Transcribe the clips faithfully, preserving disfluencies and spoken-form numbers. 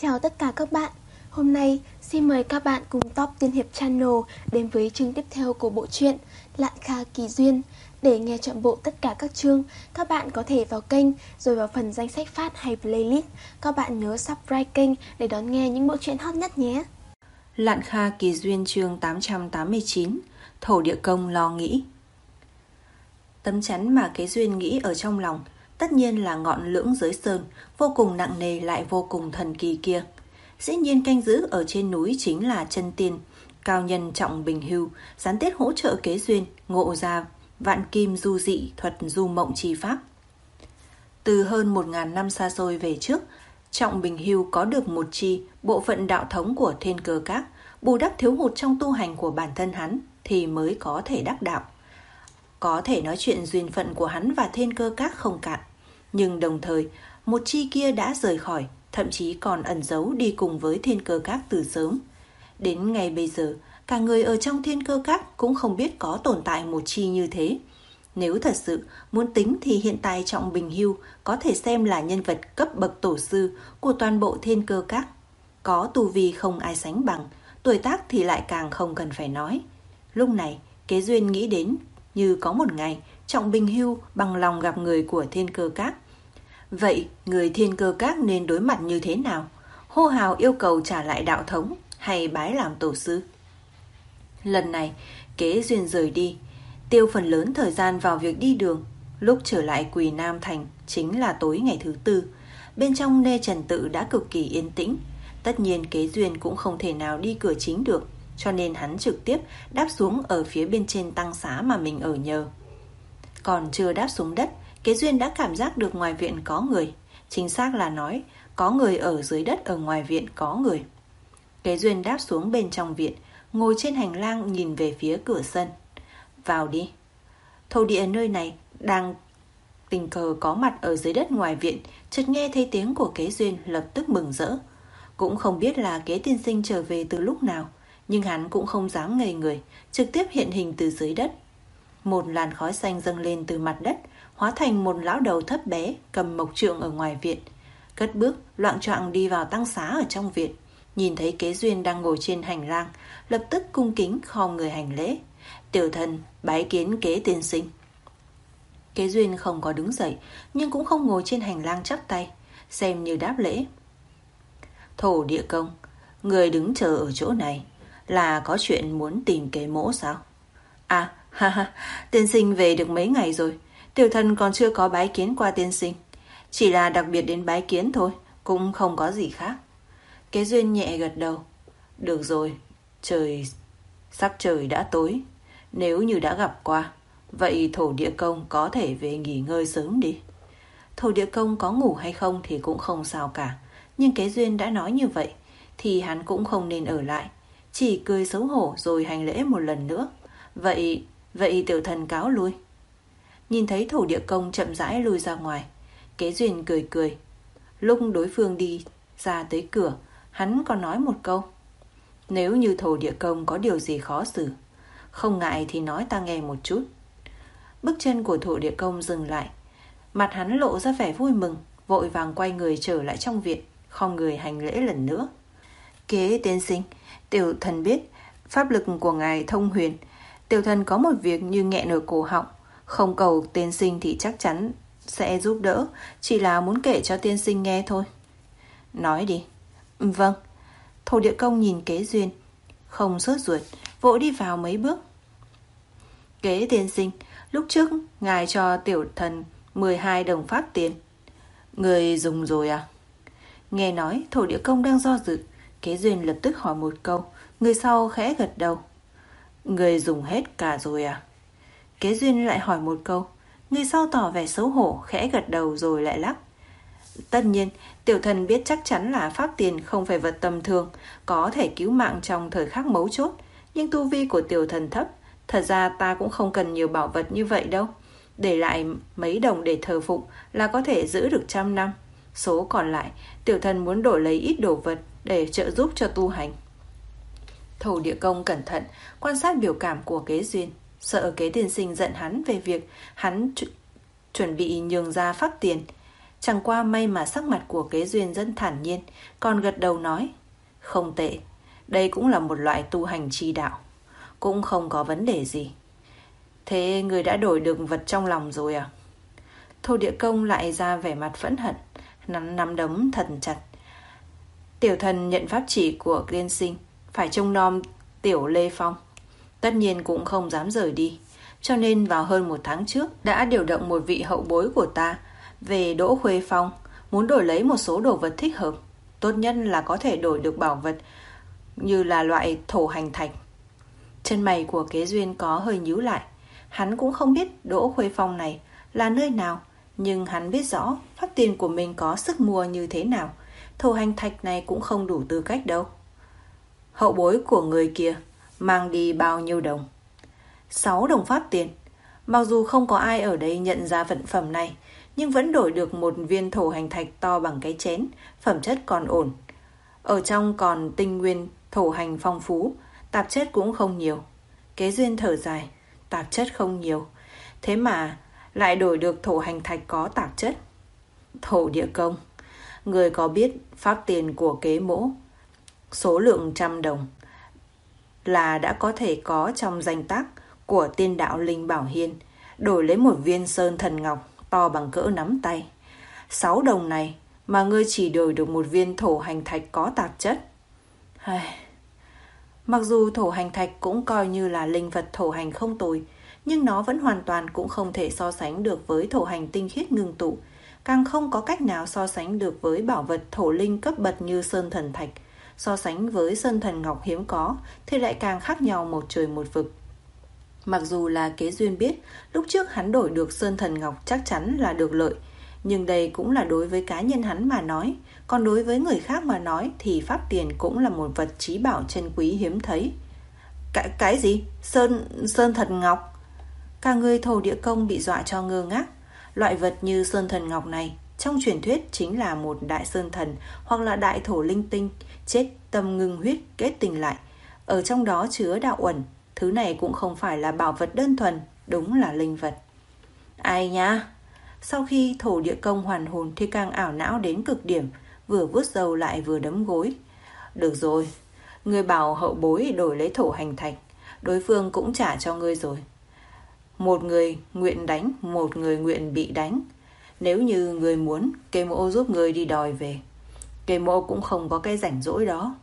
Chào tất cả các bạn. Hôm nay xin mời các bạn cùng Top Tiên Hiệp Channel đến với chương tiếp theo của bộ truyện Lạn Kha Kỳ Duyên. Để nghe trọn bộ tất cả các chương, các bạn có thể vào kênh rồi vào phần danh sách phát hay playlist. Các bạn nhớ subscribe kênh để đón nghe những bộ truyện hot nhất nhé. Lạn Kha Kỳ Duyên chương tám trăm tám mươi chín. Thổ địa công lo nghĩ. Tấm chắn mà Kế Duyên nghĩ ở trong lòng tất nhiên là ngọn lưỡng giới sơn, vô cùng nặng nề lại vô cùng thần kỳ kia. Dĩ nhiên canh giữ ở trên núi chính là chân tiên cao nhân Trọng Bình Hưu, gián tiếp hỗ trợ Kế Duyên ngộ ra vạn kim du dị thuật du mộng chi pháp. Từ hơn một ngàn năm xa xôi về trước, Trọng Bình Hưu có được một chi bộ phận đạo thống của Thiên Cơ Các, bù đắp thiếu hụt trong tu hành của bản thân hắn thì mới có thể đắc đạo. Có thể nói chuyện duyên phận của hắn và Thiên Cơ Các không cạn, nhưng đồng thời một chi kia đã rời khỏi, thậm chí còn ẩn giấu đi cùng với Thiên Cơ Các từ sớm. Đến ngày bây giờ, cả người ở trong Thiên Cơ Các cũng không biết có tồn tại một chi như thế. Nếu thật sự muốn tính thì hiện tại Trọng Bình Hưu có thể xem là nhân vật cấp bậc tổ sư của toàn bộ Thiên Cơ Các. Có tu vi không ai sánh bằng, tuổi tác thì lại càng không cần phải nói. Lúc này, Kế Duyên nghĩ đến như có một ngày Trọng Bình Hưu bằng lòng gặp người của Thiên Cơ Các. Vậy người Thiên Cơ Các nên đối mặt như thế nào? Hô hào yêu cầu trả lại đạo thống hay bái làm tổ sư? Lần này Kế Duyên rời đi, tiêu phần lớn thời gian vào việc đi đường. Lúc trở lại Quỳ Nam Thành chính là tối ngày thứ tư. Bên trong Nê Trần Tự đã cực kỳ yên tĩnh. Tất nhiên Kế Duyên cũng không thể nào đi cửa chính được, cho nên hắn trực tiếp đáp xuống ở phía bên trên tăng xá mà mình ở nhờ. Còn chưa đáp xuống đất, Kế Duyên đã cảm giác được ngoài viện có người. Chính xác là nói có người ở dưới đất, ở ngoài viện có người. Kế Duyên đáp xuống bên trong viện, ngồi trên hành lang nhìn về phía cửa sân. Vào đi. Thổ địa nơi này đang tình cờ có mặt ở dưới đất ngoài viện, chợt nghe thấy tiếng của Kế Duyên lập tức mừng rỡ. Cũng không biết là Kế tiên sinh trở về từ lúc nào, nhưng hắn cũng không dám ngây người, trực tiếp hiện hình từ dưới đất. Một làn khói xanh dâng lên từ mặt đất, hóa thành một lão đầu thấp bé cầm mộc trượng ở ngoài viện, cất bước loạng choạng đi vào tăng xá ở trong viện. Nhìn thấy Kế Duyên đang ngồi trên hành lang, lập tức cung kính khom người hành lễ. Tiểu thần bái kiến Kế tiên sinh. Kế Duyên không có đứng dậy, nhưng cũng không ngồi trên hành lang chắp tay, xem như đáp lễ. Thổ địa công, người đứng chờ ở chỗ này là có chuyện muốn tìm Kế mỗ sao? À, ha ha, tiên sinh về được mấy ngày rồi, tiểu thần còn chưa có bái kiến qua tiên sinh, chỉ là đặc biệt đến bái kiến thôi, cũng không có gì khác. Kế Duyên nhẹ gật đầu. Được rồi, trời sắc trời đã tối, nếu như đã gặp qua, vậy thổ địa công có thể về nghỉ ngơi sớm đi. Thổ địa công có ngủ hay không thì cũng không sao cả, nhưng Kế Duyên đã nói như vậy thì hắn cũng không nên ở lại, chỉ cười xấu hổ rồi hành lễ một lần nữa. Vậy, vậy tiểu thần cáo lui. Nhìn thấy thổ địa công chậm rãi lui ra ngoài, Kế Duyên cười cười. Lúc đối phương đi ra tới cửa, hắn còn nói một câu. Nếu như thổ địa công có điều gì khó xử, không ngại thì nói ta nghe một chút. Bước chân của thổ địa công dừng lại, mặt hắn lộ ra vẻ vui mừng, vội vàng quay người trở lại trong viện, khom người hành lễ lần nữa. Kế tiên sinh, tiểu thần biết pháp lực của ngài thông huyền, tiểu thần có một việc như nghẹn ở cổ họng, không cầu tiên sinh thì chắc chắn sẽ giúp đỡ, chỉ là muốn kể cho tiên sinh nghe thôi. Nói đi. Vâng. Thổ địa công nhìn Kế Duyên, không sốt ruột, vội đi vào mấy bước. Kế tiên sinh, lúc trước ngài cho tiểu thần mười hai đồng pháp tiền, người dùng rồi à? Nghe nói thổ địa công đang do dự, Kế Duyên lập tức hỏi một câu, người sau khẽ gật đầu. Người dùng hết cả rồi à? Kế Duyên lại hỏi một câu, người sau tỏ vẻ xấu hổ, khẽ gật đầu rồi lại lắc. Tất nhiên, tiểu thần biết chắc chắn là pháp tiền không phải vật tầm thường, có thể cứu mạng trong thời khắc mấu chốt, nhưng tu vi của tiểu thần thấp, thật ra ta cũng không cần nhiều bảo vật như vậy đâu. Để lại mấy đồng để thờ phụng là có thể giữ được trăm năm. Số còn lại, tiểu thần muốn đổi lấy ít đồ vật để trợ giúp cho tu hành. Thổ địa công cẩn thận quan sát biểu cảm của Kế Duyên, sợ Kế tiên sinh giận hắn về việc hắn chu- chuẩn bị nhường ra pháp tiền. Chẳng qua may mà sắc mặt của Kế Duyên rất thản nhiên, còn gật đầu nói: Không tệ, đây cũng là một loại tu hành chi đạo, cũng không có vấn đề gì. Thế người đã đổi được vật trong lòng rồi à? Thổ Địa Công lại ra vẻ mặt phẫn hận, nắm nắm đấm thật chặt. Tiểu thần nhận pháp chỉ của tiên sinh, phải trông nom Tiểu Lê Phong, tất nhiên cũng không dám rời đi, cho nên vào hơn một tháng trước đã điều động một vị hậu bối của ta về Đỗ Khuê Phong, muốn đổi lấy một số đồ vật thích hợp, tốt nhất là có thể đổi được bảo vật như là loại thổ hành thạch. Chân mày của Kế Duyên có hơi nhíu lại. Hắn cũng không biết Đỗ Khuê Phong này là nơi nào, nhưng hắn biết rõ pháp tiền của mình có sức mua như thế nào. Thổ hành thạch này cũng không đủ tư cách đâu. Hậu bối của người kia mang đi bao nhiêu đồng? Sáu đồng pháp tiền. Mặc dù không có ai ở đây nhận ra vật phẩm này, nhưng vẫn đổi được một viên thổ hành thạch to bằng cái chén, phẩm chất còn ổn. Ở trong còn tinh nguyên thổ hành phong phú, tạp chất cũng không nhiều. Kế Duyên thở dài, tạp chất không nhiều, thế mà lại đổi được thổ hành thạch có tạp chất. Thổ Địa Công, người có biết pháp tiền của Kế mỗ số lượng trăm đồng là đã có thể có trong danh tác của tiên đạo Linh Bảo Hiên, đổi lấy một viên sơn thần ngọc to bằng cỡ nắm tay. Sáu đồng này mà ngươi chỉ đổi được một viên thổ hành thạch có tạp chất. Ai... Mặc dù thổ hành thạch cũng coi như là linh vật thổ hành không tồi, nhưng nó vẫn hoàn toàn cũng không thể so sánh được với thổ hành tinh khiết ngưng tụ, càng không có cách nào so sánh được với bảo vật thổ linh cấp bậc như sơn thần thạch. So sánh với sơn thần ngọc hiếm có thì lại càng khác nhau một trời một vực. Mặc dù là Kế Duyên biết lúc trước hắn đổi được sơn thần ngọc chắc chắn là được lợi, nhưng đây cũng là đối với cá nhân hắn mà nói, còn đối với người khác mà nói thì pháp tiền cũng là một vật trí bảo chân quý hiếm thấy. Cái, cái gì? Sơn, sơn thần ngọc? Cả người Thổ Địa Công bị dọa cho ngơ ngác. Loại vật như sơn thần ngọc này trong truyền thuyết chính là một đại sơn thần hoặc là đại thổ linh tinh, chết tâm ngưng huyết kết tình lại, ở trong đó chứa đạo uẩn. Thứ này cũng không phải là bảo vật đơn thuần, đúng là linh vật. Ai nha? Sau khi Thổ Địa Công hoàn hồn thì càng ảo não đến cực điểm, vừa vuốt râu lại vừa đấm gối. Được rồi, ngươi bảo hậu bối đổi lấy thổ hành thạch, đối phương cũng trả cho ngươi rồi. Một người nguyện đánh, một người nguyện bị đánh. Nếu như người muốn, Kế mỗ giúp người đi đòi về. Kế mỗ cũng không có cái rảnh rỗi đó.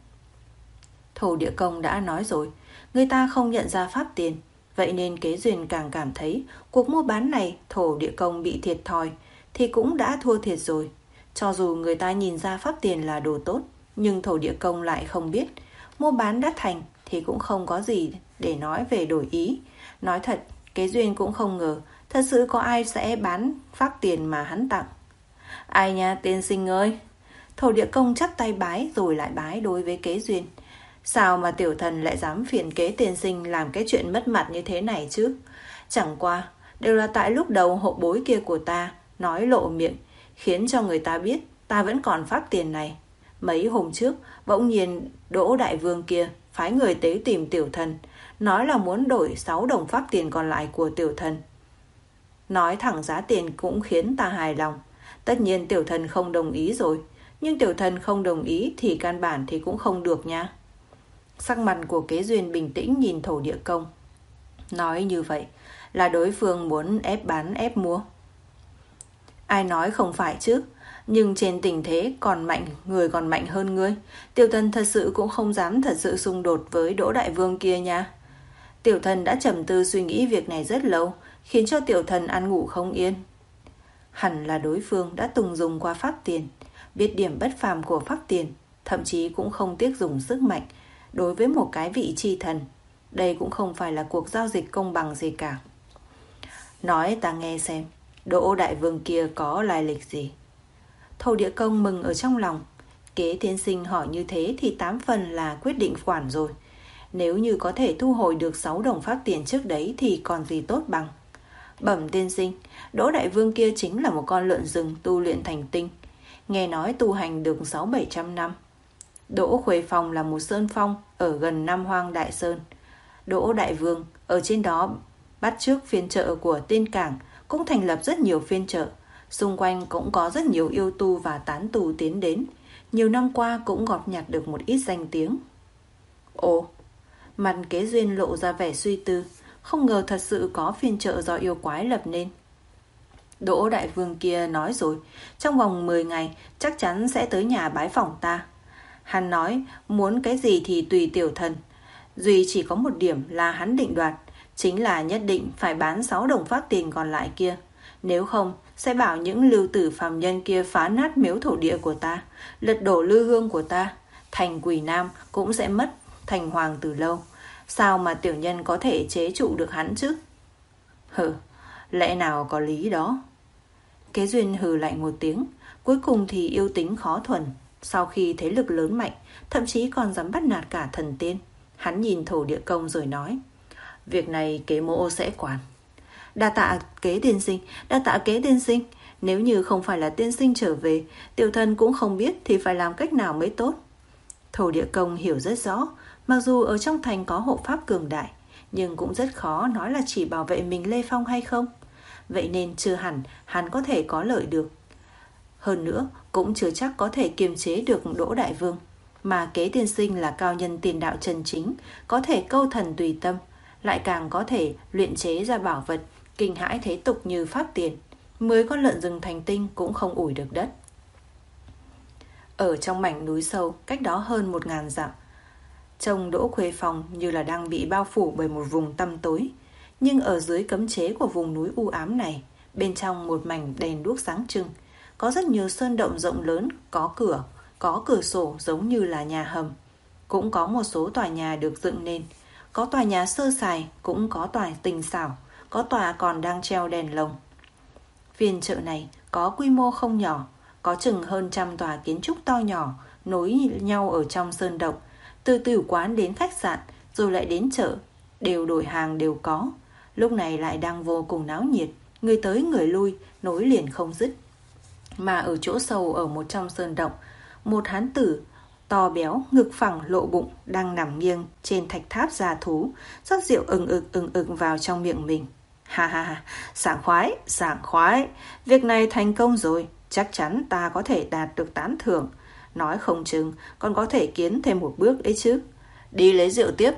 Thổ Địa Công đã nói rồi, người ta không nhận ra pháp tiền, vậy nên Kế Duyên càng cảm thấy cuộc mua bán này Thổ Địa Công bị thiệt thòi thì cũng đã thua thiệt rồi. Cho dù người ta nhìn ra pháp tiền là đồ tốt, nhưng Thổ Địa Công lại không biết. Mua bán đã thành thì cũng không có gì để nói về đổi ý. Nói thật, Kế Duyên cũng không ngờ thật sự có ai sẽ bán pháp tiền mà hắn tặng. Ai nha tiên sinh ơi? Thổ Địa Công chắp tay bái rồi lại bái đối với Kế Duyên. Sao mà tiểu thần lại dám phiền Kế tiên sinh làm cái chuyện mất mặt như thế này chứ? Chẳng qua đều là tại lúc đầu hậu bối kia của ta nói lộ miệng, khiến cho người ta biết ta vẫn còn pháp tiền này. Mấy hôm trước bỗng nhiên Đỗ Đại Vương kia phái người tới tìm tiểu thần, nói là muốn đổi sáu đồng pháp tiền còn lại của tiểu thần. Nói thẳng giá tiền cũng khiến ta hài lòng. Tất nhiên tiểu thần không đồng ý rồi, nhưng tiểu thần không đồng ý thì căn bản thì cũng không được nha. Sắc mặt của Kế Duyên bình tĩnh nhìn Thổ Địa Công. Nói như vậy là đối phương muốn ép bán ép mua. Ai nói không phải chứ, nhưng trên tình thế còn mạnh, người còn mạnh hơn ngươi, tiểu thần thật sự cũng không dám thật sự xung đột với Đỗ Đại Vương kia nha. Tiểu thần đã trầm tư suy nghĩ việc này rất lâu, khiến cho tiểu thần ăn ngủ không yên. Hẳn là đối phương đã từng dùng qua pháp tiền, biết điểm bất phàm của pháp tiền, thậm chí cũng không tiếc dùng sức mạnh đối với một cái vị chi thần. Đây cũng không phải là cuộc giao dịch công bằng gì cả. Nói ta nghe xem, Đỗ Đại Vương kia có lai lịch gì? Thổ Địa Công mừng ở trong lòng. Kế tiên sinh hỏi như thế thì tám phần là quyết định khoản rồi. Nếu như có thể thu hồi được sáu đồng pháp tiền trước đấy thì còn gì tốt bằng. Bẩm tiên sinh, Đỗ Đại Vương kia chính là một con lợn rừng tu luyện thành tinh. Nghe nói tu hành được sáu bảy trăm năm. Đỗ Khuê Phong là một sơn phong ở gần Nam Hoang Đại Sơn. Đỗ Đại Vương ở trên đó bắt chước phiên chợ của Tiên Cảng, cũng thành lập rất nhiều phiên chợ. Xung quanh cũng có rất nhiều yêu tu và tán tu tiến đến, nhiều năm qua cũng gọt nhặt được một ít danh tiếng. Ồ, mặt Kế Duyên lộ ra vẻ suy tư, không ngờ thật sự có phiên chợ do yêu quái lập nên. Đỗ đại vương kia nói rồi, trong vòng mười ngày chắc chắn sẽ tới nhà bái phỏng ta. Hắn nói muốn cái gì thì tùy tiểu thần. Duy chỉ có một điểm là hắn định đoạt, chính là nhất định phải bán sáu đồng phát tiền còn lại kia. Nếu không, sẽ bảo những lưu tử phàm nhân kia phá nát miếu thổ địa của ta, lật đổ lư hương của ta. Thành Quỷ Nam cũng sẽ mất thành hoàng từ lâu. Sao mà tiểu nhân có thể chế trụ được hắn chứ? Hừ, lẽ nào có lý đó. Kế Duyên hừ lạnh một tiếng. Cuối cùng thì yêu tính khó thuần. Sau khi thế lực lớn mạnh, thậm chí còn dám bắt nạt cả thần tiên. Hắn nhìn thổ địa công rồi nói, việc này Kế mỗ sẽ quản. Đa tạ Kế tiên sinh, đa tạ Kế tiên sinh. Nếu như không phải là tiên sinh trở về, tiểu thần cũng không biết thì phải làm cách nào mới tốt. Thổ địa công hiểu rất rõ, mặc dù ở trong thành có hộ pháp cường đại, nhưng cũng rất khó nói là chỉ bảo vệ mình Lê Phong hay không. Vậy nên chưa hẳn hắn có thể có lợi được. Hơn nữa cũng chưa chắc có thể kiềm chế được Đỗ đại vương. Mà Kế tiên sinh là cao nhân tiền đạo chân chính, có thể câu thần tùy tâm, lại càng có thể luyện chế ra bảo vật kinh hãi thế tục như pháp tiền. Mới con lợn rừng thành tinh cũng không ủi được đất. Ở trong mảnh núi sâu cách đó hơn một ngàn dặm, trông Đỗ Khuê Phòng như là đang bị bao phủ bởi một vùng tăm tối. Nhưng ở dưới cấm chế của vùng núi u ám này, bên trong một mảnh đèn đuốc sáng trưng, có rất nhiều sơn động rộng lớn, có cửa, có cửa sổ giống như là nhà hầm. Cũng có một số tòa nhà được dựng nên, có tòa nhà sơ sài, cũng có tòa tinh xảo, có tòa còn đang treo đèn lồng. Phiên chợ này có quy mô không nhỏ, có chừng hơn trăm tòa kiến trúc to nhỏ nối nhau ở trong sơn động, từ tử quán đến khách sạn rồi lại đến chợ, đều đổi hàng đều có. Lúc này lại đang vô cùng náo nhiệt, người tới người lui, nối liền không dứt. Mà ở chỗ sâu ở một trong sơn động, một hán tử to béo, ngực phẳng lộ bụng đang nằm nghiêng trên thạch tháp già thú, rót rượu ừng ực ừng ực vào trong miệng mình. Ha ha ha, sảng khoái, sảng khoái, việc này thành công rồi, chắc chắn ta có thể đạt được tán thưởng. Nói không chừng còn có thể tiến thêm một bước đấy chứ. Đi lấy rượu tiếp.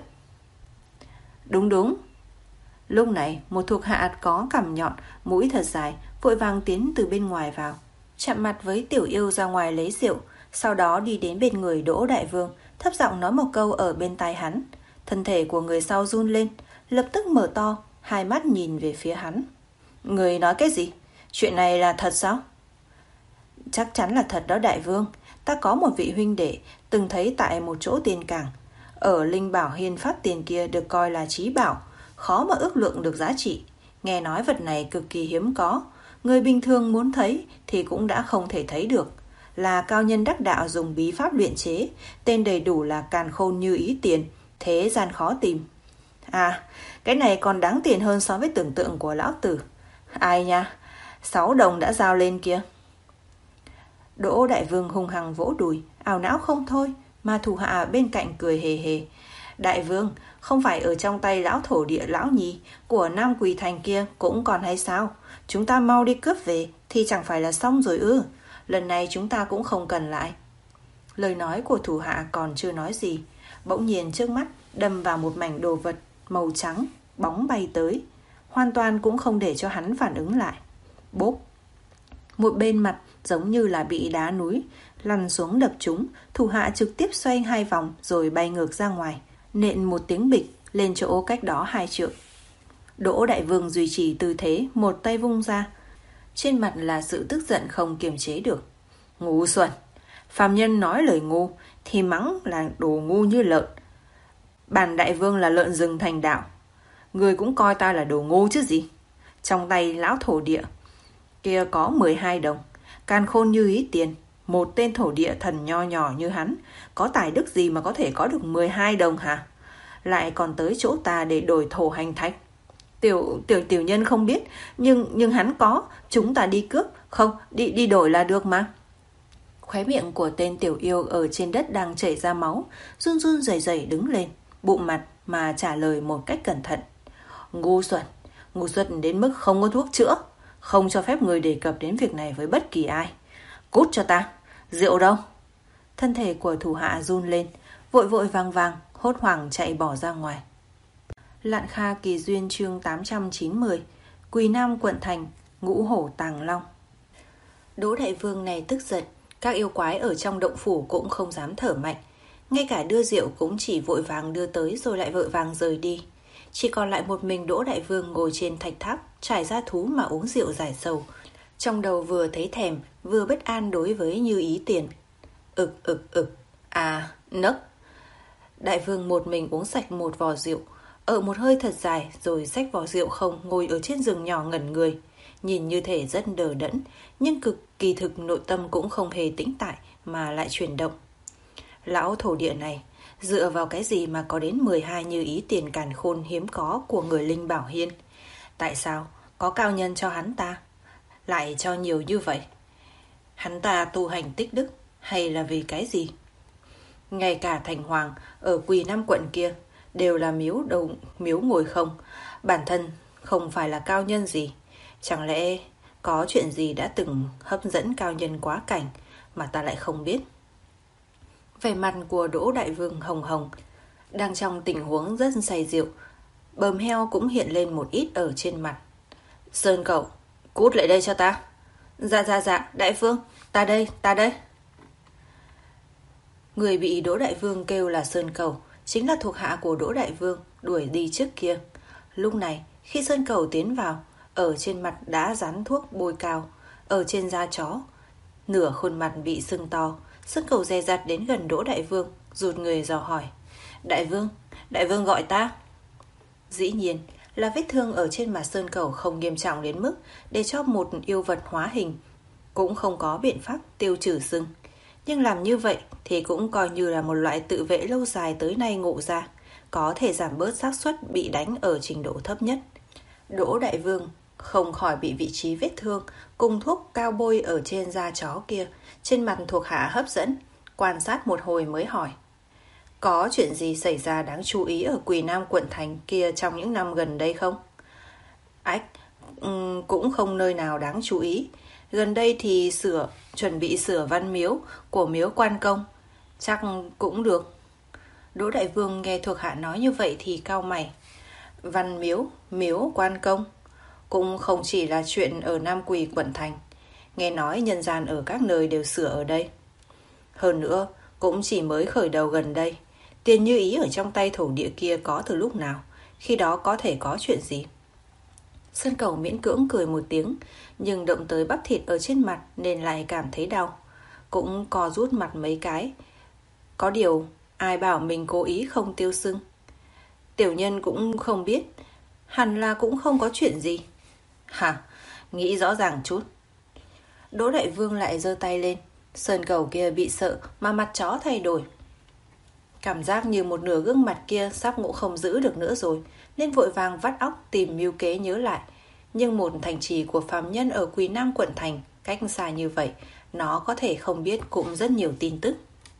Đúng đúng. Lúc này một thuộc hạ có cằm nhọn, mũi thật dài, vội vàng tiến từ bên ngoài vào, chạm mặt với tiểu yêu ra ngoài lấy rượu. Sau đó đi đến bên người Đỗ đại vương, thấp giọng nói một câu ở bên tai hắn. Thân thể của người sau run lên, lập tức mở to, hai mắt nhìn về phía hắn. Người nói cái gì? Chuyện này là thật sao? Chắc chắn là thật đó đại vương. Ta có một vị huynh đệ từng thấy tại một chỗ tiền cảng. Ở linh bảo hiên pháp tiền kia được coi là trí bảo, khó mà ước lượng được giá trị. Nghe nói vật này cực kỳ hiếm có, người bình thường muốn thấy thì cũng đã không thể thấy được. Là cao nhân đắc đạo dùng bí pháp luyện chế, tên đầy đủ là Càn Khôn Như Ý Tiền, thế gian khó tìm. À, cái này còn đáng tiền hơn so với tưởng tượng của lão tử. Ai nha, sáu đồng đã giao lên kia. Đỗ đại vương hung hăng vỗ đùi, ảo não không thôi, mà thủ hạ bên cạnh cười hề hề. Đại vương, không phải ở trong tay lão thổ địa lão nhì của Nam Quỳ Thành kia cũng còn hay sao? Chúng ta mau đi cướp về thì chẳng phải là xong rồi ư? Lần này chúng ta cũng không cần lại. Lời nói của thủ hạ còn chưa nói gì, bỗng nhiên trước mắt đâm vào một mảnh đồ vật màu trắng, bóng bay tới, hoàn toàn cũng không để cho hắn phản ứng lại. Bốp! Một bên mặt giống như là bị đá núi lăn xuống đập trúng, thủ hạ trực tiếp xoay hai vòng rồi bay ngược ra ngoài, nện một tiếng bịch lên chỗ cách đó hai trượng. Đỗ đại vương duy trì tư thế, một tay vung ra, trên mặt là sự tức giận không kiềm chế được. Ngu xuẩn! Phàm nhân nói lời ngu thì mắng là đồ ngu như lợn. Bản đại vương là lợn rừng thành đạo, người cũng coi ta là đồ ngu chứ gì. Trong tay lão thổ địa kia có mười hai đồng, Càn Khôn Như Ý Tiền. Một tên thổ địa thần nho nhỏ như hắn, có tài đức gì mà có thể có được mười hai đồng hả? Lại còn tới chỗ ta để đổi thổ hành thạch. Tiểu tiểu tiểu nhân không biết, nhưng nhưng hắn có, chúng ta đi cướp, không, đi đi đổi là được mà. Khóe miệng của tên tiểu yêu ở trên đất đang chảy ra máu, run run rẩy rẩy đứng lên, bụng mặt mà trả lời một cách cẩn thận. Ngu xuẩn, ngu xuẩn đến mức không có thuốc chữa. Không cho phép người đề cập đến việc này với bất kỳ ai. Cút cho ta. Rượu đâu? Thân thể của thủ hạ run lên, vội vội vàng vàng, hốt hoảng chạy bỏ ra ngoài. Lạn Kha Kỳ Duyên chương tám trăm chín mươi. Quỳ Nam quận thành, ngũ hổ tàng long. Đỗ đại vương này tức giận, các yêu quái ở trong động phủ cũng không dám thở mạnh. Ngay cả đưa rượu cũng chỉ vội vàng đưa tới rồi lại vội vàng rời đi. Chỉ còn lại một mình Đỗ đại vương ngồi trên thạch tháp, trải ra thú mà uống rượu giải sầu. Trong đầu vừa thấy thèm, vừa bất an đối với Như Ý Tiền. Ực ực ực, à, nấc. Đại vương một mình uống sạch một vò rượu, ở một hơi thật dài rồi xách vò rượu không ngồi ở trên giường nhỏ ngẩn người. Nhìn như thể rất đờ đẫn, nhưng cực kỳ thực nội tâm cũng không hề tĩnh tại mà lại chuyển động. Lão thổ địa này, dựa vào cái gì mà có đến mười hai Như Ý Tiền càn khôn hiếm có của người Linh Bảo Hiên? Tại sao có cao nhân cho hắn ta, lại cho nhiều như vậy? Hắn ta tu hành tích đức hay là vì cái gì? Ngay cả thành hoàng ở Quỳ Nam quận kia đều là miếu đầu miếu ngồi không, bản thân không phải là cao nhân gì. Chẳng lẽ có chuyện gì đã từng hấp dẫn cao nhân quá cảnh mà ta lại không biết? Vẻ mặt của Đỗ đại vương hồng hồng, đang trong tình huống rất say rượu. Bờm heo cũng hiện lên một ít ở trên mặt. Sơn cậu, cút lại đây cho ta. Dạ dạ dạ, đại vương, ta đây, ta đây. Người bị Đỗ đại vương kêu là Sơn Cầu chính là thuộc hạ của Đỗ đại vương đuổi đi trước kia. Lúc này khi Sơn Cầu tiến vào, ở trên mặt đã dán thuốc bôi cao, ở trên da chó, nửa khuôn mặt bị sưng to. Sơn Cầu dè dặt đến gần Đỗ đại vương, rụt người dò hỏi: Đại vương, đại vương gọi ta. Dĩ nhiên là vết thương ở trên mặt Sơn Cầu không nghiêm trọng đến mức để cho một yêu vật hóa hình cũng không có biện pháp tiêu trừ sưng. Nhưng làm như vậy thì cũng coi như là một loại tự vệ lâu dài tới nay ngộ ra, có thể giảm bớt xác suất bị đánh ở trình độ thấp nhất. Đỗ đại vương không khỏi bị vị trí vết thương cùng thuốc cao bôi ở trên da chó kia trên mặt thuộc hạ hấp dẫn, quan sát một hồi mới hỏi: Có chuyện gì xảy ra đáng chú ý ở Quỳ Nam quận thành kia trong những năm gần đây không? Ách, um, cũng không nơi nào đáng chú ý. Gần đây thì sửa chuẩn bị sửa văn miếu của miếu Quan Công, chắc cũng được. Đỗ đại vương nghe thuộc hạ nói như vậy thì cau mày. Văn miếu, miếu Quan Công cũng không chỉ là chuyện ở Nam Quỳ quận thành. Nghe nói nhân gian ở các nơi đều sửa ở đây. Hơn nữa cũng chỉ mới khởi đầu gần đây. Tiền Như Ý ở trong tay thổ địa kia có từ lúc nào? Khi đó có thể có chuyện gì? Sơn Cầu miễn cưỡng cười một tiếng, nhưng động tới bắp thịt ở trên mặt nên lại cảm thấy đau. Cũng co rút mặt mấy cái. Có điều ai bảo mình cố ý không tiêu sưng? Tiểu nhân cũng không biết. Hẳn là cũng không có chuyện gì. Hả? Nghĩ rõ ràng chút. Đỗ đại vương lại giơ tay lên. Sơn Cầu kia bị sợ mà mặt chó thay đổi. Cảm giác như một nửa gương mặt kia sắp ngủ không giữ được nữa rồi, nên vội vàng vắt óc tìm mưu kế nhớ lại. Nhưng một thành trì của phàm nhân ở Quỳ Nam quận thành, cách xa như vậy, nó có thể không biết cũng rất nhiều tin tức.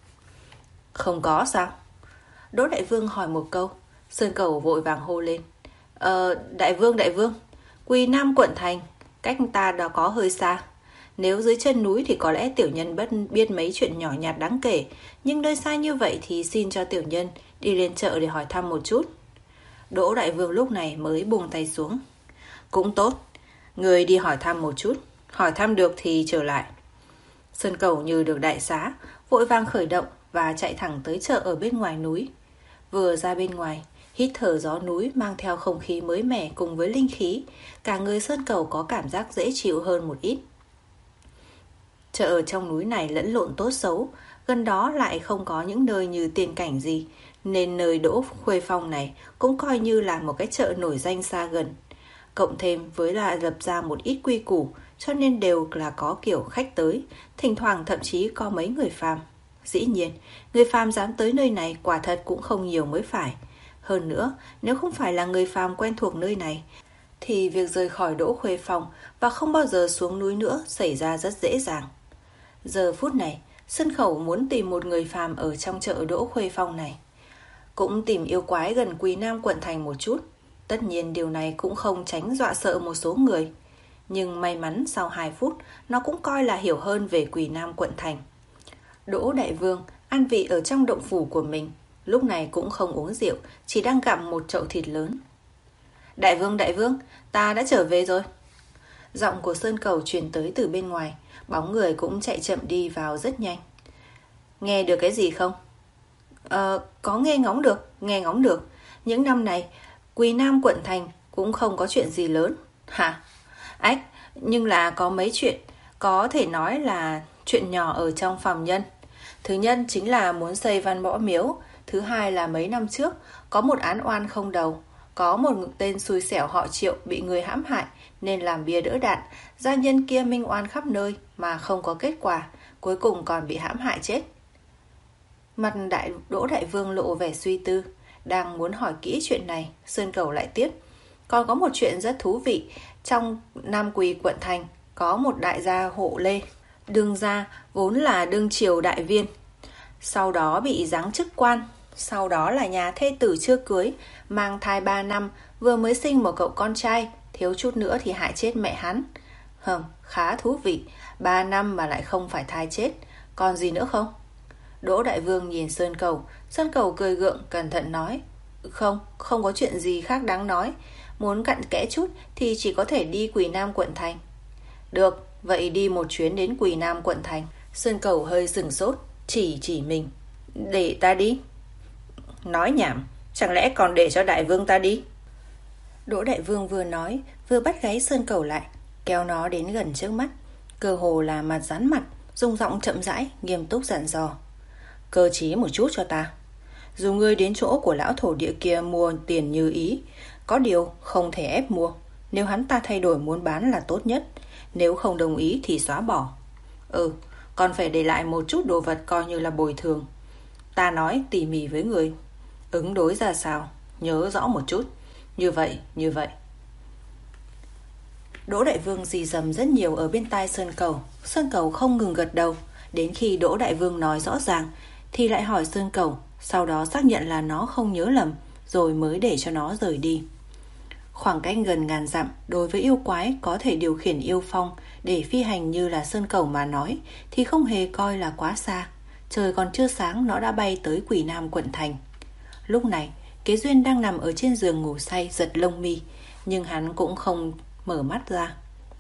Không có sao? Đỗ đại vương hỏi một câu. Sơn Cầu vội vàng hô lên: Ờ, đại vương, đại vương, Quỳ Nam quận thành, cách ta đó có hơi xa. Nếu dưới chân núi thì có lẽ tiểu nhân bất biết mấy chuyện nhỏ nhặt đáng kể, nhưng nơi xa như vậy thì xin cho tiểu nhân đi lên chợ để hỏi thăm một chút. Đỗ đại vương lúc này mới buông tay xuống. Cũng tốt, người đi hỏi thăm một chút, hỏi thăm được thì trở lại. Sơn Cầu như được đại xá, vội vàng khởi động và chạy thẳng tới chợ ở bên ngoài núi. Vừa ra bên ngoài, hít thở gió núi mang theo không khí mới mẻ cùng với linh khí, cả người Sơn Cầu có cảm giác dễ chịu hơn một ít. Chợ ở trong núi này lẫn lộn tốt xấu, gần đó lại không có những nơi như tiên cảnh gì, nên nơi Đỗ Khuê Phong này cũng coi như là một cái chợ nổi danh xa gần. Cộng thêm với là lập ra một ít quy củ, cho nên đều là có kiểu khách tới, thỉnh thoảng thậm chí có mấy người phàm. Dĩ nhiên, người phàm dám tới nơi này quả thật cũng không nhiều mới phải. Hơn nữa, nếu không phải là người phàm quen thuộc nơi này, thì việc rời khỏi Đỗ Khuê Phong và không bao giờ xuống núi nữa xảy ra rất dễ dàng. Giờ phút này, Sơn Khẩu muốn tìm một người phàm ở trong chợ Đỗ Khuê Phong này. Cũng tìm yêu quái gần Quỳ Nam quận thành một chút. Tất nhiên điều này cũng không tránh dọa sợ một số người. nhưng may mắn sau hai phút nó cũng coi là hiểu hơn về Quỳ Nam quận thành. Đỗ Đại Vương an vị ở trong động phủ của mình, lúc này cũng không uống rượu, chỉ đang gặm một chậu thịt lớn. Đại Vương, Đại Vương, ta đã trở về rồi. Giọng của Sơn Cầu truyền tới từ bên ngoài, bóng người cũng chạy chậm đi vào rất nhanh. Nghe được cái gì không? Ờ, có nghe ngóng được, nghe ngóng được. Những năm này, Quỳ Nam quận thành cũng không có chuyện gì lớn. Hả? Ách, nhưng là có mấy chuyện, có thể nói là chuyện nhỏ ở trong phàm nhân. Thứ nhất chính là muốn xây văn võ miếu. Thứ hai là mấy năm trước, có một án oan không đầu. Có một tên xui xẻo họ Triệu bị người hãm hại nên làm bia đỡ đạn. Gia nhân kia minh oan khắp nơi mà không có kết quả, cuối cùng còn bị hãm hại chết. Mặt đại Đỗ Đại Vương lộ vẻ suy tư, đang muốn hỏi kỹ chuyện này, Sơn Cầu lại tiếp. Còn có một chuyện rất thú vị, trong Nam Quỳ quận thành có một đại gia hộ Lê. Đương gia vốn là đương triều đại viên, sau đó bị giáng chức quan, sau đó là nhà thê tử chưa cưới, mang thai ba năm, vừa mới sinh một cậu con trai, thiếu chút nữa thì hại chết mẹ hắn. Hừm, khá thú vị, ba năm mà lại không phải thai chết, còn gì nữa không? Đỗ Đại Vương nhìn Sơn Cầu, Sơn Cầu cười gượng, cẩn thận nói. Không, không có chuyện gì khác đáng nói, muốn cặn kẽ chút thì chỉ có thể đi Quỳ Nam quận thành. Được, vậy đi một chuyến đến Quỳ Nam quận thành. Sơn Cầu hơi sửng sốt, chỉ chỉ mình. Để ta đi. Nói nhảm, chẳng lẽ còn để cho Đại Vương ta đi? Đỗ Đại Vương vừa nói, vừa bắt gáy Sơn Cầu lại, kéo nó đến gần trước mắt, cơ hồ là mặt dán mặt, dùng giọng chậm rãi, nghiêm túc dặn dò. Cơ trí một chút cho ta. Dù ngươi đến chỗ của lão thổ địa kia mua tiền như ý, có điều không thể ép mua. Nếu hắn ta thay đổi muốn bán là tốt nhất, nếu không đồng ý thì xóa bỏ. Ừ, còn phải để lại một chút đồ vật coi như là bồi thường. Ta nói tỉ mỉ với người, ứng đối ra sao, nhớ rõ một chút. Như vậy, như vậy. Đỗ Đại Vương rì rầm rất nhiều ở bên tai Sơn Cầu. Sơn Cầu không ngừng gật đầu. Đến khi Đỗ Đại Vương nói rõ ràng thì lại hỏi Sơn Cầu, sau đó xác nhận là nó không nhớ lầm, rồi mới để cho nó rời đi. Khoảng cách gần ngàn dặm, đối với yêu quái có thể điều khiển yêu phong để phi hành như là Sơn Cầu mà nói thì không hề coi là quá xa. Trời còn chưa sáng nó đã bay tới Quỳ Nam quận thành. Lúc này Kế Duyên đang nằm ở trên giường ngủ say, giật lông mi, nhưng hắn cũng không mở mắt ra.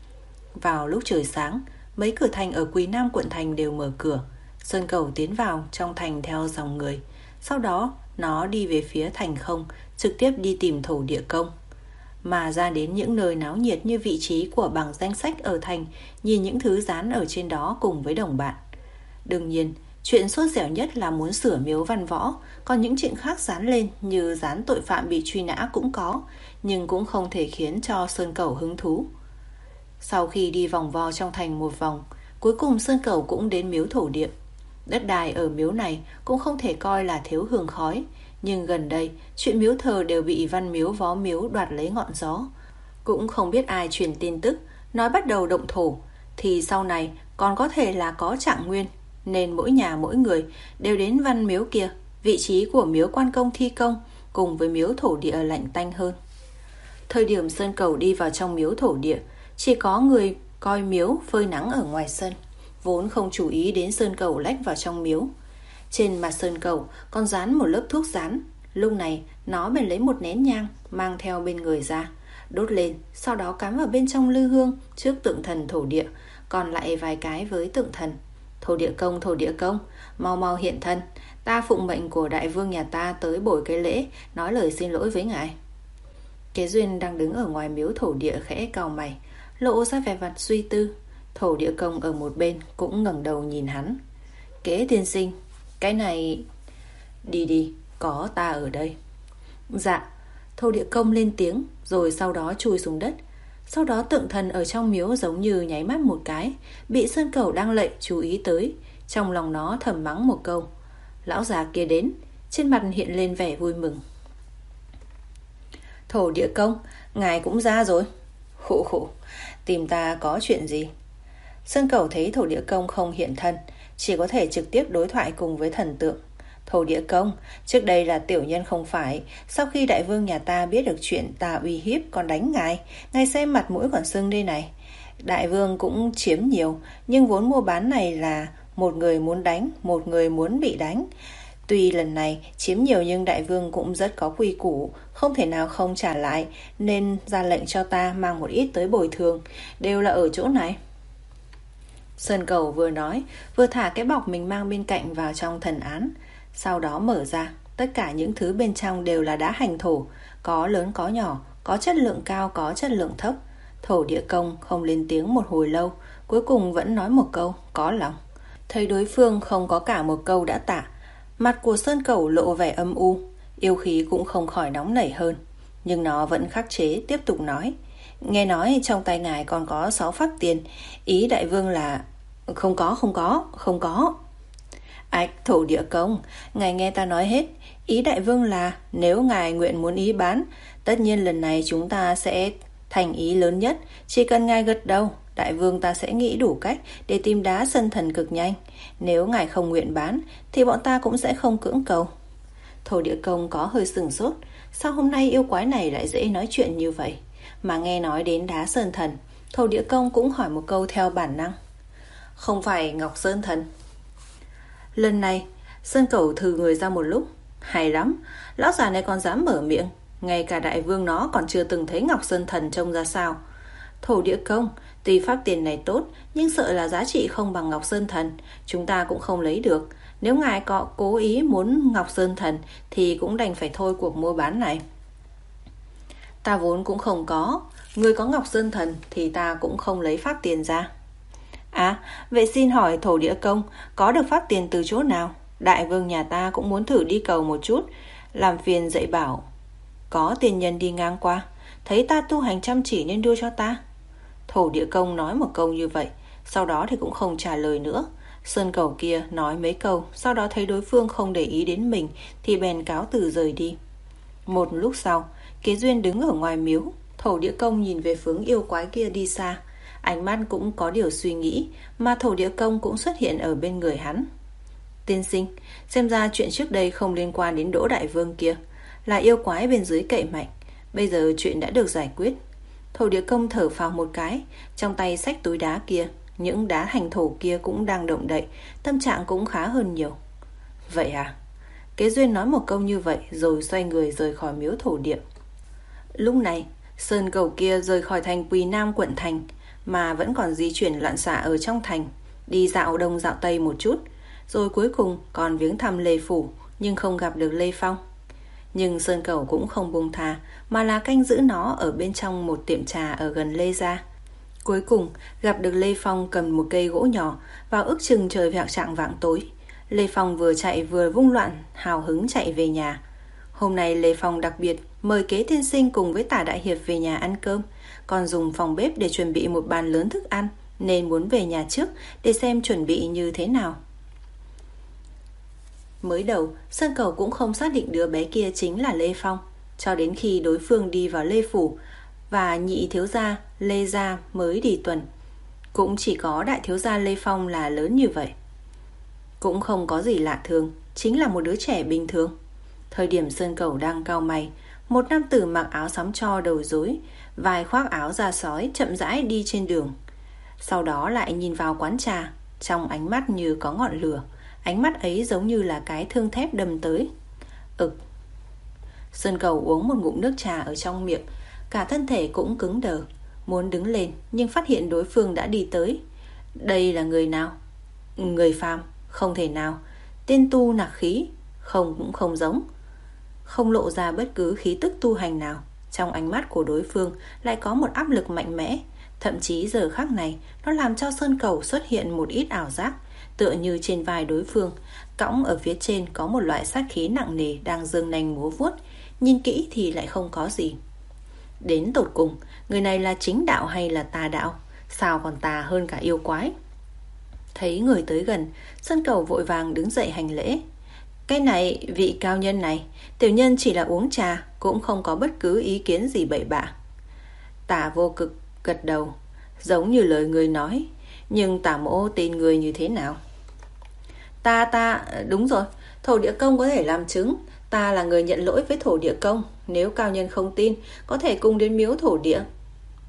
Vào lúc trời sáng, mấy cửa thành ở Quỳ Nam quận thành đều mở cửa. Sơn Cầu tiến vào trong thành theo dòng người. Sau đó nó đi về phía thành không, trực tiếp đi tìm thổ địa công. Mà ra đến những nơi náo nhiệt như vị trí của bảng danh sách ở thành, nhìn những thứ dán ở trên đó cùng với đồng bạn. Đương nhiên, chuyện sốt dẻo nhất là muốn sửa miếu văn võ, còn những chuyện khác dán lên như dán tội phạm bị truy nã cũng có, nhưng cũng không thể khiến cho Sơn Cầu hứng thú. Sau khi đi vòng vo trong thành một vòng, cuối cùng Sơn Cầu cũng đến miếu thổ địa. Đất đai ở miếu này cũng không thể coi là thiếu hương khói, nhưng gần đây chuyện miếu thờ đều bị văn miếu võ miếu đoạt lấy ngọn gió. Cũng không biết ai truyền tin tức nói bắt đầu động thổ, thì sau này còn có thể là có trạng nguyên, nên mỗi nhà mỗi người đều đến văn miếu kia. Vị trí của miếu quan công thi công cùng với miếu thổ địa lạnh tanh hơn. Thời điểm Sơn Cầu đi vào trong miếu thổ địa, chỉ có người coi miếu phơi nắng ở ngoài sân, vốn không chú ý đến Sơn Cầu lách vào trong miếu. Trên mặt Sơn Cầu còn dán một lớp thuốc dán. Lúc này nó bèn lấy một nén nhang mang theo bên người ra, đốt lên, sau đó cắm vào bên trong lư hương trước tượng thần thổ địa, còn lại vài cái với tượng thần. Thổ địa công, thổ địa công, mau mau hiện thân, ta phụng mệnh của đại vương nhà ta tới bồi cái lễ, nói lời xin lỗi với ngài. Kế Duyên đang đứng ở ngoài miếu thổ địa khẽ cau mày, lộ ra vẻ mặt suy tư. Thổ địa công ở một bên cũng ngẩng đầu nhìn hắn. Kế tiên sinh, cái này... Đi đi, có ta ở đây. Dạ. Thổ địa công lên tiếng, rồi sau đó chui xuống đất. Sau đó tượng thần ở trong miếu giống như nháy mắt một cái, bị Sơn Cầu đang lệnh chú ý tới. Trong lòng nó thầm mắng một câu. Lão già kia đến, trên mặt hiện lên vẻ vui mừng. Thổ địa công, ngài cũng ra rồi. Khụ khụ, tìm ta có chuyện gì? Sơn Cầu thấy thổ địa công không hiện thân, chỉ có thể trực tiếp đối thoại cùng với thần tượng. Thổ địa công, trước đây là tiểu nhân không phải, sau khi đại vương nhà ta biết được chuyện ta uy hiếp còn đánh ngài, ngài xem mặt mũi còn sưng đây này. Đại vương cũng chiếm nhiều, nhưng vốn mua bán này là một người muốn đánh, một người muốn bị đánh. Tuy lần này chiếm nhiều nhưng đại vương cũng rất có quy củ, không thể nào không trả lại, nên ra lệnh cho ta mang một ít tới bồi thường, đều là ở chỗ này. Sơn Cầu vừa nói, vừa thả cái bọc mình mang bên cạnh vào trong thần án. Sau đó mở ra, tất cả những thứ bên trong đều là đá hành thổ, có lớn có nhỏ, có chất lượng cao, có chất lượng thấp. Thổ địa công không lên tiếng một hồi lâu, cuối cùng vẫn nói một câu, có lòng. Thấy đối phương không có cả một câu đã tạ, mặt của Sơn Cẩu lộ vẻ âm u, yêu khí cũng không khỏi nóng nảy hơn. Nhưng nó vẫn khắc chế, tiếp tục nói. Nghe nói trong tay ngài còn có sáu phát tiền, ý đại vương là... Không có, không có, không có. Ách, thổ địa công, ngài nghe ta nói hết. Ý đại vương là nếu ngài nguyện muốn ý bán, tất nhiên lần này chúng ta sẽ thành ý lớn nhất. Chỉ cần ngài gật đầu, đại vương ta sẽ nghĩ đủ cách để tìm đá sân thần cực nhanh. Nếu ngài không nguyện bán thì bọn ta cũng sẽ không cưỡng cầu. Thổ địa công có hơi sửng sốt. Sao hôm nay yêu quái này lại dễ nói chuyện như vậy? Mà nghe nói đến đá sơn thần, thổ địa công cũng hỏi một câu theo bản năng. Không phải Ngọc Sơn Thần? Lần này Sơn Cẩu thừ người ra một lúc. Hay lắm, lão già này còn dám mở miệng. Ngay cả đại vương nó còn chưa từng thấy Ngọc Sơn Thần trông ra sao. Thổ địa công, tuy pháp tiền này tốt, nhưng sợ là giá trị không bằng Ngọc Sơn Thần, chúng ta cũng không lấy được. Nếu ngài có cố ý muốn Ngọc Sơn Thần thì cũng đành phải thôi cuộc mua bán này. Ta vốn cũng không có. Người có Ngọc Sơn Thần thì ta cũng không lấy pháp tiền ra. À, vậy xin hỏi thổ địa công, có được pháp tiền từ chỗ nào? Đại vương nhà ta cũng muốn thử đi cầu một chút, làm phiền dạy bảo. Có tiền nhân đi ngang qua, thấy ta tu hành chăm chỉ nên đưa cho ta. Thổ địa công nói một câu như vậy, sau đó thì cũng không trả lời nữa. Sơn Cẩu kia nói mấy câu, sau đó thấy đối phương không để ý đến mình thì bèn cáo từ rời đi. Một lúc sau, Kế Duyên đứng ở ngoài miếu. Thổ địa công nhìn về hướng yêu quái kia đi xa, ánh mắt cũng có điều suy nghĩ, mà thổ địa công cũng xuất hiện ở bên người hắn. Tiên sinh, xem ra chuyện trước đây không liên quan đến Đỗ đại vương kia, là yêu quái bên dưới cậy mạnh. Bây giờ chuyện đã được giải quyết. Thổ địa công thở phào một cái, trong tay xách túi đá kia, những đá hành thổ kia cũng đang động đậy, tâm trạng cũng khá hơn nhiều. Vậy à? Kế Duyên nói một câu như vậy rồi xoay người rời khỏi miếu thổ địa. Lúc này Sơn Cẩu kia rời khỏi thành Quỳ Nam quận thành, mà vẫn còn di chuyển loạn xạ ở trong thành, đi dạo đông dạo tây một chút, rồi cuối cùng còn viếng thăm Lê Phủ, nhưng không gặp được Lê Phong. Nhưng Sơn Cẩu cũng không buông tha, mà là canh giữ nó ở bên trong một tiệm trà ở gần Lê gia. Cuối cùng gặp được Lê Phong cầm một cây gỗ nhỏ, vào ước chừng trời vẹo trạng vạng tối. Lê Phong vừa chạy vừa vung loạn, hào hứng chạy về nhà. Hôm nay Lê Phong đặc biệt mời Kế tiên sinh cùng với Tả đại hiệp về nhà ăn cơm, còn dùng phòng bếp để chuẩn bị một bàn lớn thức ăn, nên muốn về nhà trước để xem chuẩn bị như thế nào. Mới đầu, Sơn Cẩu cũng không xác định đứa bé kia chính là Lê Phong, cho đến khi đối phương đi vào Lê Phủ và nhị thiếu gia Lê gia mới đi tuần. Cũng chỉ có đại thiếu gia Lê Phong là lớn như vậy. Cũng không có gì lạ thường, chính là một đứa trẻ bình thường. Thời điểm Sơn Cẩu đang cau mày, một nam tử mặc áo sắm cho đầu rối, vai khoác áo da sói chậm rãi đi trên đường. Sau đó lại nhìn vào quán trà, trong ánh mắt như có ngọn lửa. Ánh mắt ấy giống như là cái thương thép đâm tới. Ực. Sơn Cẩu uống một ngụm nước trà ở trong miệng, cả thân thể cũng cứng đờ, muốn đứng lên nhưng phát hiện đối phương đã đi tới. Đây là người nào? Người phàm? Không thể nào. Tên tu nặc khí? Không, cũng không giống. Không lộ ra bất cứ khí tức tu hành nào. Trong ánh mắt của đối phương lại có một áp lực mạnh mẽ. Thậm chí giờ khắc này nó làm cho Sơn Cẩu xuất hiện một ít ảo giác, tựa như trên vai đối phương cõng ở phía trên có một loại sát khí nặng nề đang giương nanh múa vuốt. Nhìn kỹ thì lại không có gì. Đến tột cùng, người này là chính đạo hay là tà đạo? Sao còn tà hơn cả yêu quái? Thấy người tới gần, Sơn Cẩu vội vàng đứng dậy hành lễ. Cái này, vị cao nhân này, tiểu nhân chỉ là uống trà, cũng không có bất cứ ý kiến gì bậy bạ. Tả Vô Cực gật đầu, giống như lời người nói. Nhưng Tả Mỗ tin người như thế nào? Ta ta, đúng rồi, thổ địa công có thể làm chứng. Ta là người nhận lỗi với thổ địa công. Nếu cao nhân không tin, có thể cùng đến miếu thổ địa.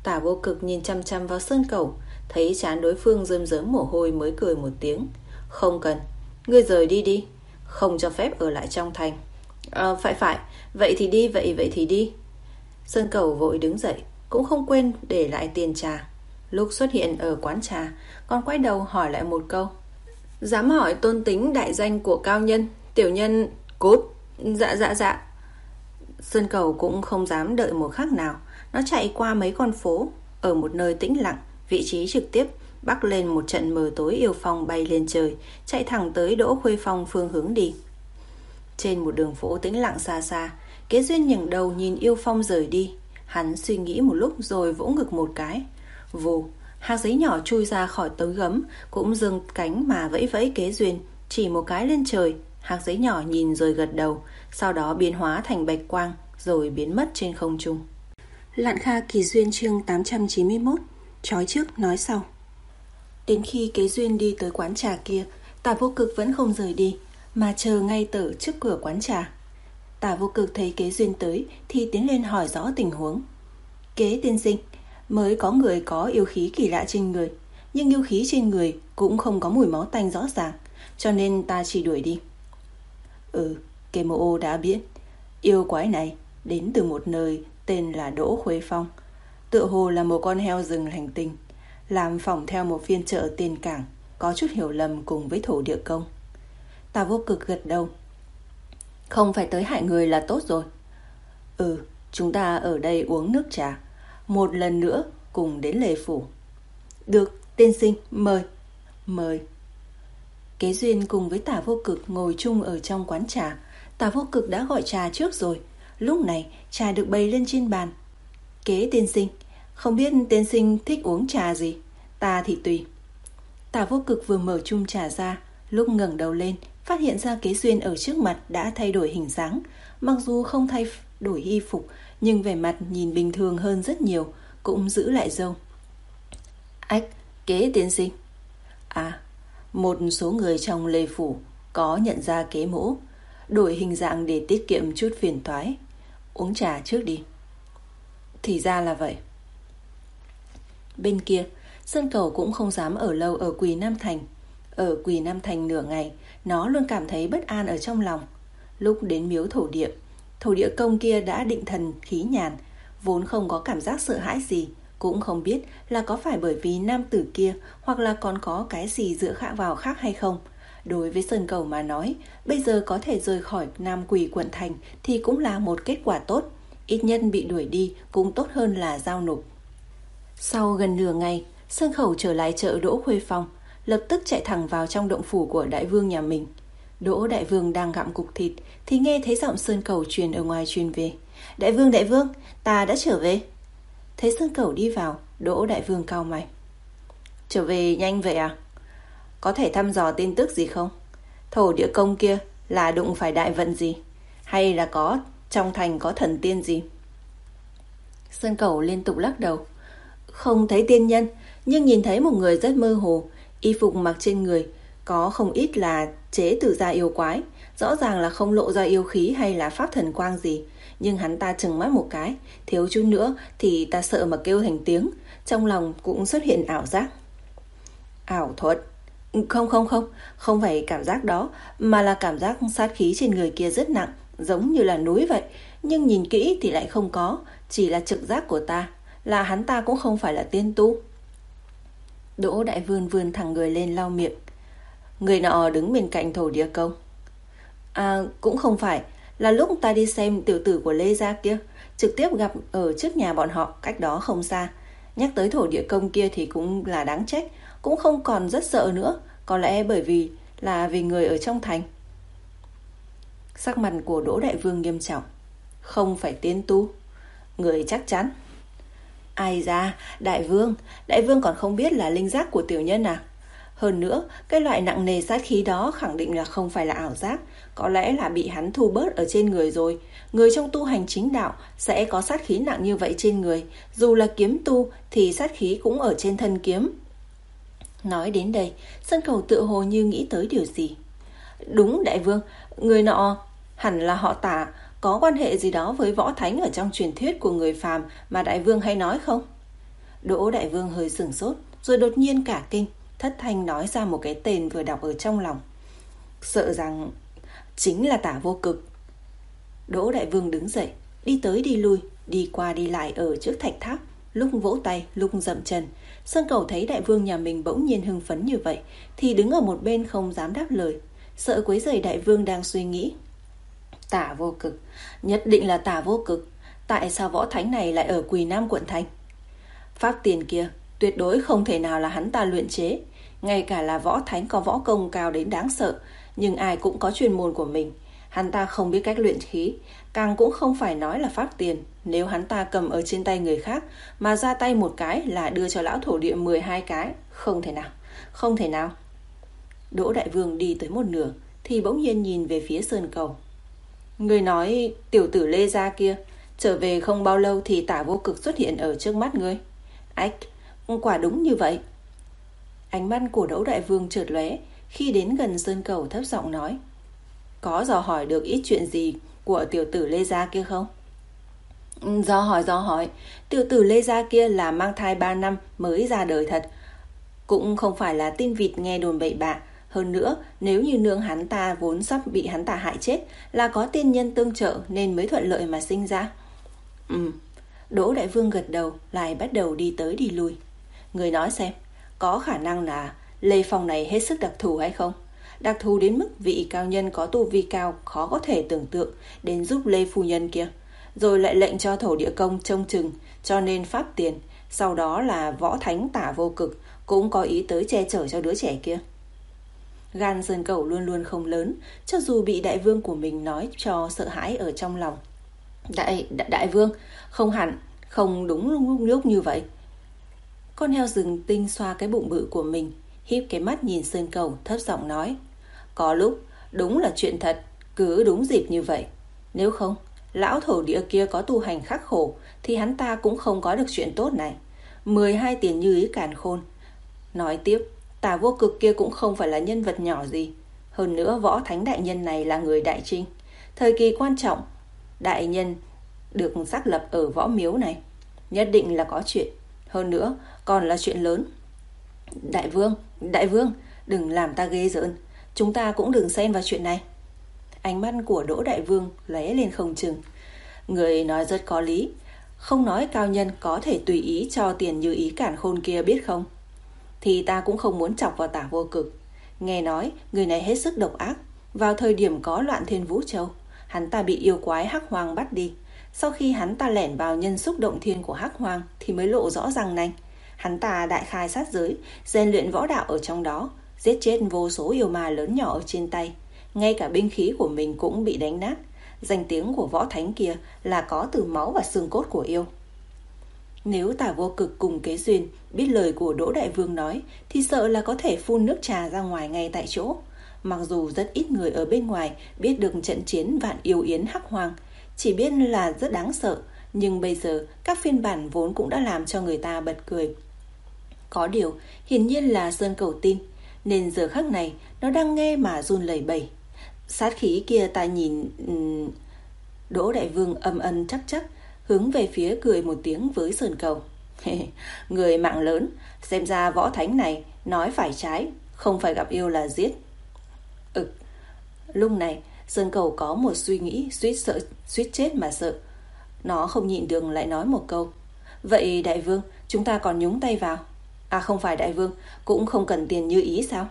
Tả Vô Cực nhìn chăm chăm vào Sơn Cẩu, thấy trán đối phương rơm rớm mồ hôi mới cười một tiếng. Không cần, ngươi rời đi đi, không cho phép ở lại trong thành. À, phải phải, vậy thì đi, vậy vậy thì đi. Sơn Cẩu vội đứng dậy, cũng không quên để lại tiền trà. Lúc xuất hiện ở quán trà, còn quay đầu hỏi lại một câu. Dám hỏi tôn tính đại danh của cao nhân? Tiểu nhân cút. Dạ dạ dạ. Sơn Cẩu cũng không dám đợi một khắc nào. Nó chạy qua mấy con phố, ở một nơi tĩnh lặng, vị trí trực tiếp bắc lên một trận mờ tối yêu phong bay lên trời, chạy thẳng tới Đỗ Khuê Phong phương hướng đi. Trên một đường phố tĩnh lặng xa xa, Kế Duyên nhấng đầu nhìn yêu phong rời đi. Hắn suy nghĩ một lúc rồi vỗ ngực một cái. Vù, hạt giấy nhỏ chui ra khỏi tấm gấm, cũng giương cánh mà vẫy vẫy Kế Duyên, chỉ một cái lên trời. Hạt giấy nhỏ nhìn rồi gật đầu, sau đó biến hóa thành bạch quang, rồi biến mất trên không trung. Lạn Kha Kỳ Duyên chương tám trăm chín mươi mốt. Chói trước nói sau. Đến khi Kế Duyên đi tới quán trà kia, Tả Vô Cực vẫn không rời đi, mà chờ ngay tở trước cửa quán trà. Tả Vô Cực thấy Kế Duyên tới thì tiến lên hỏi rõ tình huống. Kế tiên sinh, mới có người có yêu khí kỳ lạ trên người, nhưng yêu khí trên người cũng không có mùi máu tanh rõ ràng, cho nên ta chỉ đuổi đi. Ừ, Kế Mộ Ô đã biết, yêu quái này đến từ một nơi tên là Đỗ Khuê Phong, tựa hồ là một con heo rừng hành tinh, làm phỏng theo một phiên chợ tiền cảng, có chút hiểu lầm cùng với thổ địa công. Tả Vô Cực gật đầu. Không phải tới hại người là tốt rồi. Ừ, chúng ta ở đây uống nước trà, một lần nữa cùng đến Lê Phủ. Được, tiên sinh, mời. Mời. Kế Duyên cùng với Tả Vô Cực ngồi chung ở trong quán trà. Tả Vô Cực đã gọi trà trước rồi. Lúc này trà được bày lên trên bàn. Kế tiên sinh, không biết tiên sinh thích uống trà gì? Ta thì tùy. Tả Vô Cực vừa mở chung trà ra, lúc ngẩng đầu lên phát hiện ra Kế Duyên ở trước mặt đã thay đổi hình dáng. Mặc dù không thay đổi y phục, nhưng vẻ mặt nhìn bình thường hơn rất nhiều, cũng giữ lại râu. Ách, Kế tiên sinh. À, một số người trong Lê Phủ có nhận ra Kế mỗ, đổi hình dạng để tiết kiệm chút phiền toái. Uống trà trước đi. Thì ra là vậy. Bên kia, Sơn Cẩu cũng không dám ở lâu ở Quỳ Nam Thành. Ở Quỳ Nam Thành nửa ngày, nó luôn cảm thấy bất an ở trong lòng. Lúc đến miếu thổ địa, thổ địa công kia đã định thần khí nhàn, vốn không có cảm giác sợ hãi gì, cũng không biết là có phải bởi vì nam tử kia hoặc là còn có cái gì dựa khác vào khác hay không. Đối với Sơn Cẩu mà nói, bây giờ có thể rời khỏi Nam Quỳ quận thành thì cũng là một kết quả tốt. Ít nhất bị đuổi đi cũng tốt hơn là giao nộp. Sau gần nửa ngày, Sơn Cẩu trở lại chợ Đỗ Khuê Phong, lập tức chạy thẳng vào trong động phủ của đại vương nhà mình. Đỗ đại vương đang gặm cục thịt thì nghe thấy giọng Sơn Cẩu truyền ở ngoài truyền về. Đại vương, đại vương, ta đã trở về. Thấy Sơn Cẩu đi vào, Đỗ đại vương cau mày. Trở về nhanh vậy à? Có thể thăm dò tin tức gì không? Thổ địa công kia là đụng phải đại vận gì? Hay là có trong thành có thần tiên gì? Sơn Cẩu liên tục lắc đầu. Không thấy tiên nhân, nhưng nhìn thấy một người rất mơ hồ. Y phục mặc trên người có không ít là chế từ da yêu quái, rõ ràng là không lộ ra yêu khí hay là pháp thần quang gì. Nhưng hắn ta trừng mắt một cái, thiếu chút nữa thì ta sợ mà kêu thành tiếng, trong lòng cũng xuất hiện ảo giác. Ảo thuật? Không không không, không phải cảm giác đó, mà là cảm giác sát khí trên người kia rất nặng, giống như là núi vậy. Nhưng nhìn kỹ thì lại không có, chỉ là trực giác của ta, là hắn ta cũng không phải là tiên tu. Đỗ đại vương vươn thẳng người lên lau miệng. Người nọ đứng bên cạnh thổ địa công. À, cũng không phải, là lúc ta đi xem tiểu tử của Lê gia kia, trực tiếp gặp ở trước nhà bọn họ, cách đó không xa. Nhắc tới thổ địa công kia thì cũng là đáng trách, cũng không còn rất sợ nữa, có lẽ bởi vì là vì người ở trong thành. Sắc mặt của Đỗ đại vương nghiêm trọng. Không phải tiên tu. Người chắc chắn. Ai ra, đại vương, đại vương còn không biết là linh giác của tiểu nhân à? Hơn nữa, cái loại nặng nề sát khí đó khẳng định là không phải là ảo giác, có lẽ là bị hắn thu bớt ở trên người rồi. Người trong tu hành chính đạo sẽ có sát khí nặng như vậy trên người, dù là kiếm tu thì sát khí cũng ở trên thân kiếm. Nói đến đây, Sơn Cẩu tựa hồ như nghĩ tới điều gì. Đúng đại vương, người nọ hẳn là họ Tả, có quan hệ gì đó với võ thánh ở trong truyền thuyết của người phàm mà đại vương hay nói không? Đỗ Đại Vương hơi sửng sốt, rồi đột nhiên cả kinh, thất thanh nói ra một cái tên vừa đọc ở trong lòng. Sợ rằng chính là Tả Vô Cực. Đỗ Đại Vương đứng dậy, đi tới đi lui, đi qua đi lại ở trước thạch tháp, lúc vỗ tay, lúc dậm chân. Sơn Cầu thấy Đại Vương nhà mình bỗng nhiên hưng phấn như vậy thì đứng ở một bên không dám đáp lời, sợ quấy rầy Đại Vương đang suy nghĩ. Tả Vô Cực, nhất định là Tả Vô Cực. Tại sao võ thánh này lại ở Quỳ Nam quận thành? Pháp tiền kia tuyệt đối không thể nào là hắn ta luyện chế. Ngay cả là võ thánh có võ công cao đến đáng sợ, nhưng ai cũng có chuyên môn của mình. Hắn ta không biết cách luyện khí, càng cũng không phải nói là pháp tiền. Nếu hắn ta cầm ở trên tay người khác mà ra tay một cái là đưa cho lão thổ địa mười hai cái. Không thể nào, không thể nào. Đỗ Đại Vương đi tới một nửa thì bỗng nhiên nhìn về phía Sơn Cầu. Người nói tiểu tử Lê Gia kia trở về không bao lâu thì Tả Vô Cực xuất hiện ở trước mắt ngươi. Ách, quả đúng như vậy. Ánh mắt của Đỗ Đại Vương chợt lóe, khi đến gần Sơn Cầu thấp giọng nói. Có dò hỏi được ít chuyện gì của tiểu tử Lê Gia kia không? Do hỏi do hỏi, tiểu tử Lê Gia kia là mang thai ba năm mới ra đời thật. Cũng không phải là tin vịt nghe đồn bậy bạ. Hơn nữa, nếu như nương hắn ta vốn sắp bị hắn ta hại chết, là có tiên nhân tương trợ nên mới thuận lợi mà sinh ra. Ừ. Đỗ Đại Vương gật đầu, lại bắt đầu đi tới đi lui. Người nói xem, có khả năng là Lê Phong này hết sức đặc thù hay không? Đặc thù đến mức vị cao nhân có tu vi cao khó có thể tưởng tượng đến giúp Lê phu nhân kia, rồi lại lệnh cho thổ địa công trông chừng, cho nên pháp tiền. Sau đó là võ thánh Tả Vô Cực cũng có ý tới che chở cho đứa trẻ kia. Gan Sơn Cầu luôn luôn không lớn, cho dù bị Đại Vương của mình nói cho sợ hãi ở trong lòng. Đại, đại, đại Vương, không hẳn, không đúng lúc, lúc như vậy. Con heo rừng tinh xoa cái bụng bự của mình, híp cái mắt nhìn Sơn Cầu thấp giọng nói. Có lúc, đúng là chuyện thật, cứ đúng dịp như vậy. Nếu không, lão thổ địa kia có tu hành khắc khổ thì hắn ta cũng không có được chuyện tốt này. mười hai tiền như ý càn khôn. Nói tiếp, Tả Vô Cực kia cũng không phải là nhân vật nhỏ gì. Hơn nữa võ thánh đại nhân này là người đại trinh. Thời kỳ quan trọng, đại nhân được xác lập ở võ miếu này. Nhất định là có chuyện. Hơn nữa, còn là chuyện lớn. Đại Vương, Đại Vương, đừng làm ta ghê rợn. Chúng ta cũng đừng xen vào chuyện này. Ánh mắt của Đỗ Đại Vương lóe lên không chừng. Người nói rất có lý. Không nói cao nhân có thể tùy ý cho tiền như ý cản khôn kia biết không? Thì ta cũng không muốn chọc vào Tả Vô Cực. Nghe nói người này hết sức độc ác. Vào thời điểm có loạn Thiên Vũ Châu, hắn ta bị yêu quái Hắc Hoang bắt đi. Sau khi hắn ta lẻn vào nhân xúc động thiên của Hắc Hoang thì mới lộ rõ răng nanh. Hắn ta đại khai sát giới, rèn luyện võ đạo ở trong đó, giết chết vô số yêu ma lớn nhỏ ở trên tay. Ngay cả binh khí của mình cũng bị đánh nát. Danh tiếng của võ thánh kia là có từ máu và xương cốt của yêu. Nếu Tả Vô Cực cùng Kế Duyên biết lời của Đỗ Đại Vương nói thì sợ là có thể phun nước trà ra ngoài ngay tại chỗ. Mặc dù rất ít người ở bên ngoài biết được trận chiến vạn yêu yến Hắc Hoang, chỉ biết là rất đáng sợ, nhưng bây giờ các phiên bản vốn cũng đã làm cho người ta bật cười. Có điều, hiển nhiên là Sơn Cầu tin, nên giờ khắc này nó đang nghe mà run lẩy bẩy. Sát khí kia ta nhìn... Uhm... Đỗ Đại Vương âm ân chắc chắc hướng về phía cười một tiếng với Sơn Cầu. Người mạng lớn, xem ra võ thánh này nói phải trái, không phải gặp yêu là giết. Ừ. Lúc này Sơn Cầu có một suy nghĩ suýt sợ suýt chết mà sợ. Nó không nhịn được lại nói một câu. Vậy Đại Vương, chúng ta còn nhúng tay vào? À không phải Đại Vương, cũng không cần tiền như ý sao?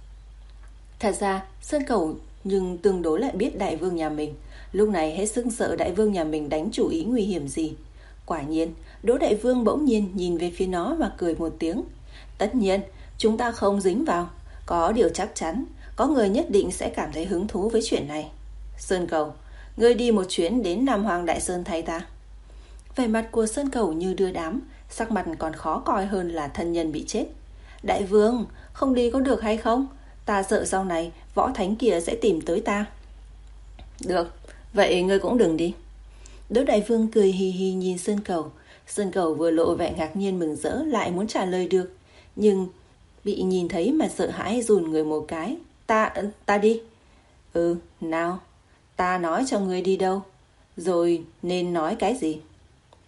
Thật ra Sơn Cầu nhưng tương đối lại biết Đại Vương nhà mình. Lúc này hết sức sợ Đại Vương nhà mình đánh chủ ý nguy hiểm gì. Quả nhiên Đỗ Đại Vương bỗng nhiên nhìn về phía nó và cười một tiếng. Tất nhiên chúng ta không dính vào. Có điều chắc chắn có người nhất định sẽ cảm thấy hứng thú với chuyện này. Sơn Cầu, ngươi đi một chuyến đến Nam Hoàng Đại Sơn thay ta. Vẻ mặt của Sơn Cầu như đưa đám, sắc mặt còn khó coi hơn là thân nhân bị chết. Đại Vương, không đi có được hay không? Ta sợ sau này võ thánh kia sẽ tìm tới ta. Được, vậy ngươi cũng đừng đi. Đỗ Đại Vương cười hì hì nhìn Sơn Cầu. Sơn Cầu vừa lộ vẻ ngạc nhiên mừng rỡ, lại muốn trả lời được, nhưng bị nhìn thấy mà sợ hãi rùn người một cái. Ta, ta đi. Ừ, nào, ta nói cho ngươi đi đâu, rồi nên nói cái gì?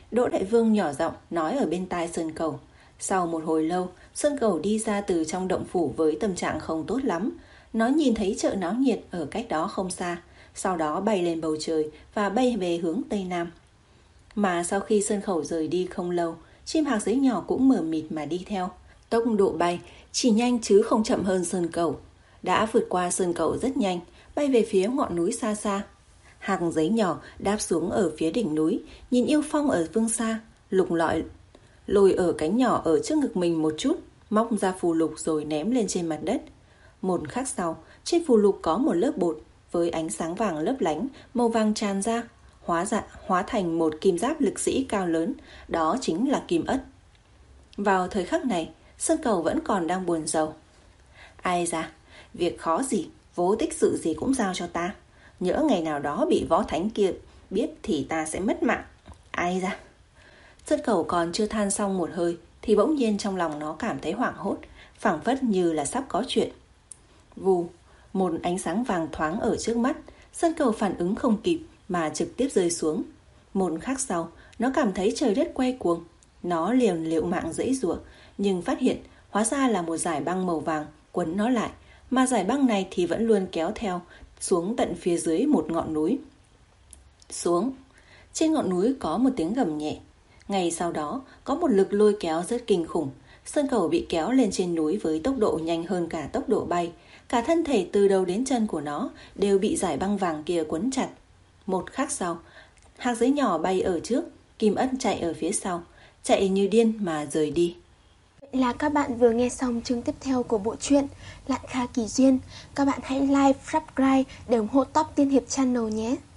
Đỗ Đại Vương nhỏ giọng nói ở bên tai Sơn Cầu. Sau một hồi lâu, Sơn Cầu đi ra từ trong động phủ với tâm trạng không tốt lắm. Nó nhìn thấy chợ náo nhiệt ở cách đó không xa, sau đó bay lên bầu trời và bay về hướng Tây Nam. Mà sau khi Sơn Cầu rời đi không lâu, chim hạc giấy nhỏ cũng mờ mịt mà đi theo. Tốc độ bay chỉ nhanh chứ không chậm hơn Sơn Cầu. Đã vượt qua Sơn Cầu rất nhanh, bay về phía ngọn núi xa xa. Hạc giấy nhỏ đáp xuống ở phía đỉnh núi, nhìn Yêu Phong ở phương xa, lục lọi lôi ở cánh nhỏ ở trước ngực mình một chút, móc ra phù lục rồi ném lên trên mặt đất. Một khắc sau, trên phù lục có một lớp bột với ánh sáng vàng lấp lánh, màu vàng tràn ra, hóa dạ hóa thành một kim giáp lực sĩ cao lớn, đó chính là kim ất. Vào thời khắc này, Sơn Cầu vẫn còn đang buồn rầu. Ai da, việc khó gì, vô tích sự gì cũng giao cho ta. Nhỡ ngày nào đó bị võ thánh kia biết thì ta sẽ mất mạng. Ai da. Sơn Cầu còn chưa than xong một hơi thì bỗng nhiên trong lòng nó cảm thấy hoảng hốt, phảng phất như là sắp có chuyện. Vù, một ánh sáng vàng thoáng ở trước mắt. Sơn Cầu phản ứng không kịp mà trực tiếp rơi xuống. Một khắc sau, nó cảm thấy trời đất quay cuồng. Nó liền liều mạng giãy giụa, nhưng phát hiện hóa ra là một dải băng màu vàng quấn nó lại, mà dải băng này thì vẫn luôn kéo theo xuống tận phía dưới một ngọn núi. Xuống. Trên ngọn núi có một tiếng gầm nhẹ. Ngay sau đó có một lực lôi kéo rất kinh khủng. Sơn Cầu bị kéo lên trên núi với tốc độ nhanh hơn cả tốc độ bay. Cả thân thể từ đầu đến chân của nó đều bị dải băng vàng kia quấn chặt. Một khắc sau, hạc giấy nhỏ bay ở trước, Kim Ất chạy ở phía sau, chạy như điên mà rời đi. Vậy là các bạn vừa nghe xong chương tiếp theo của bộ truyện Lạn Kha Kỳ Duyên. Các bạn hãy like, subscribe để ủng hộ Top Tiên Hiệp Channel nhé.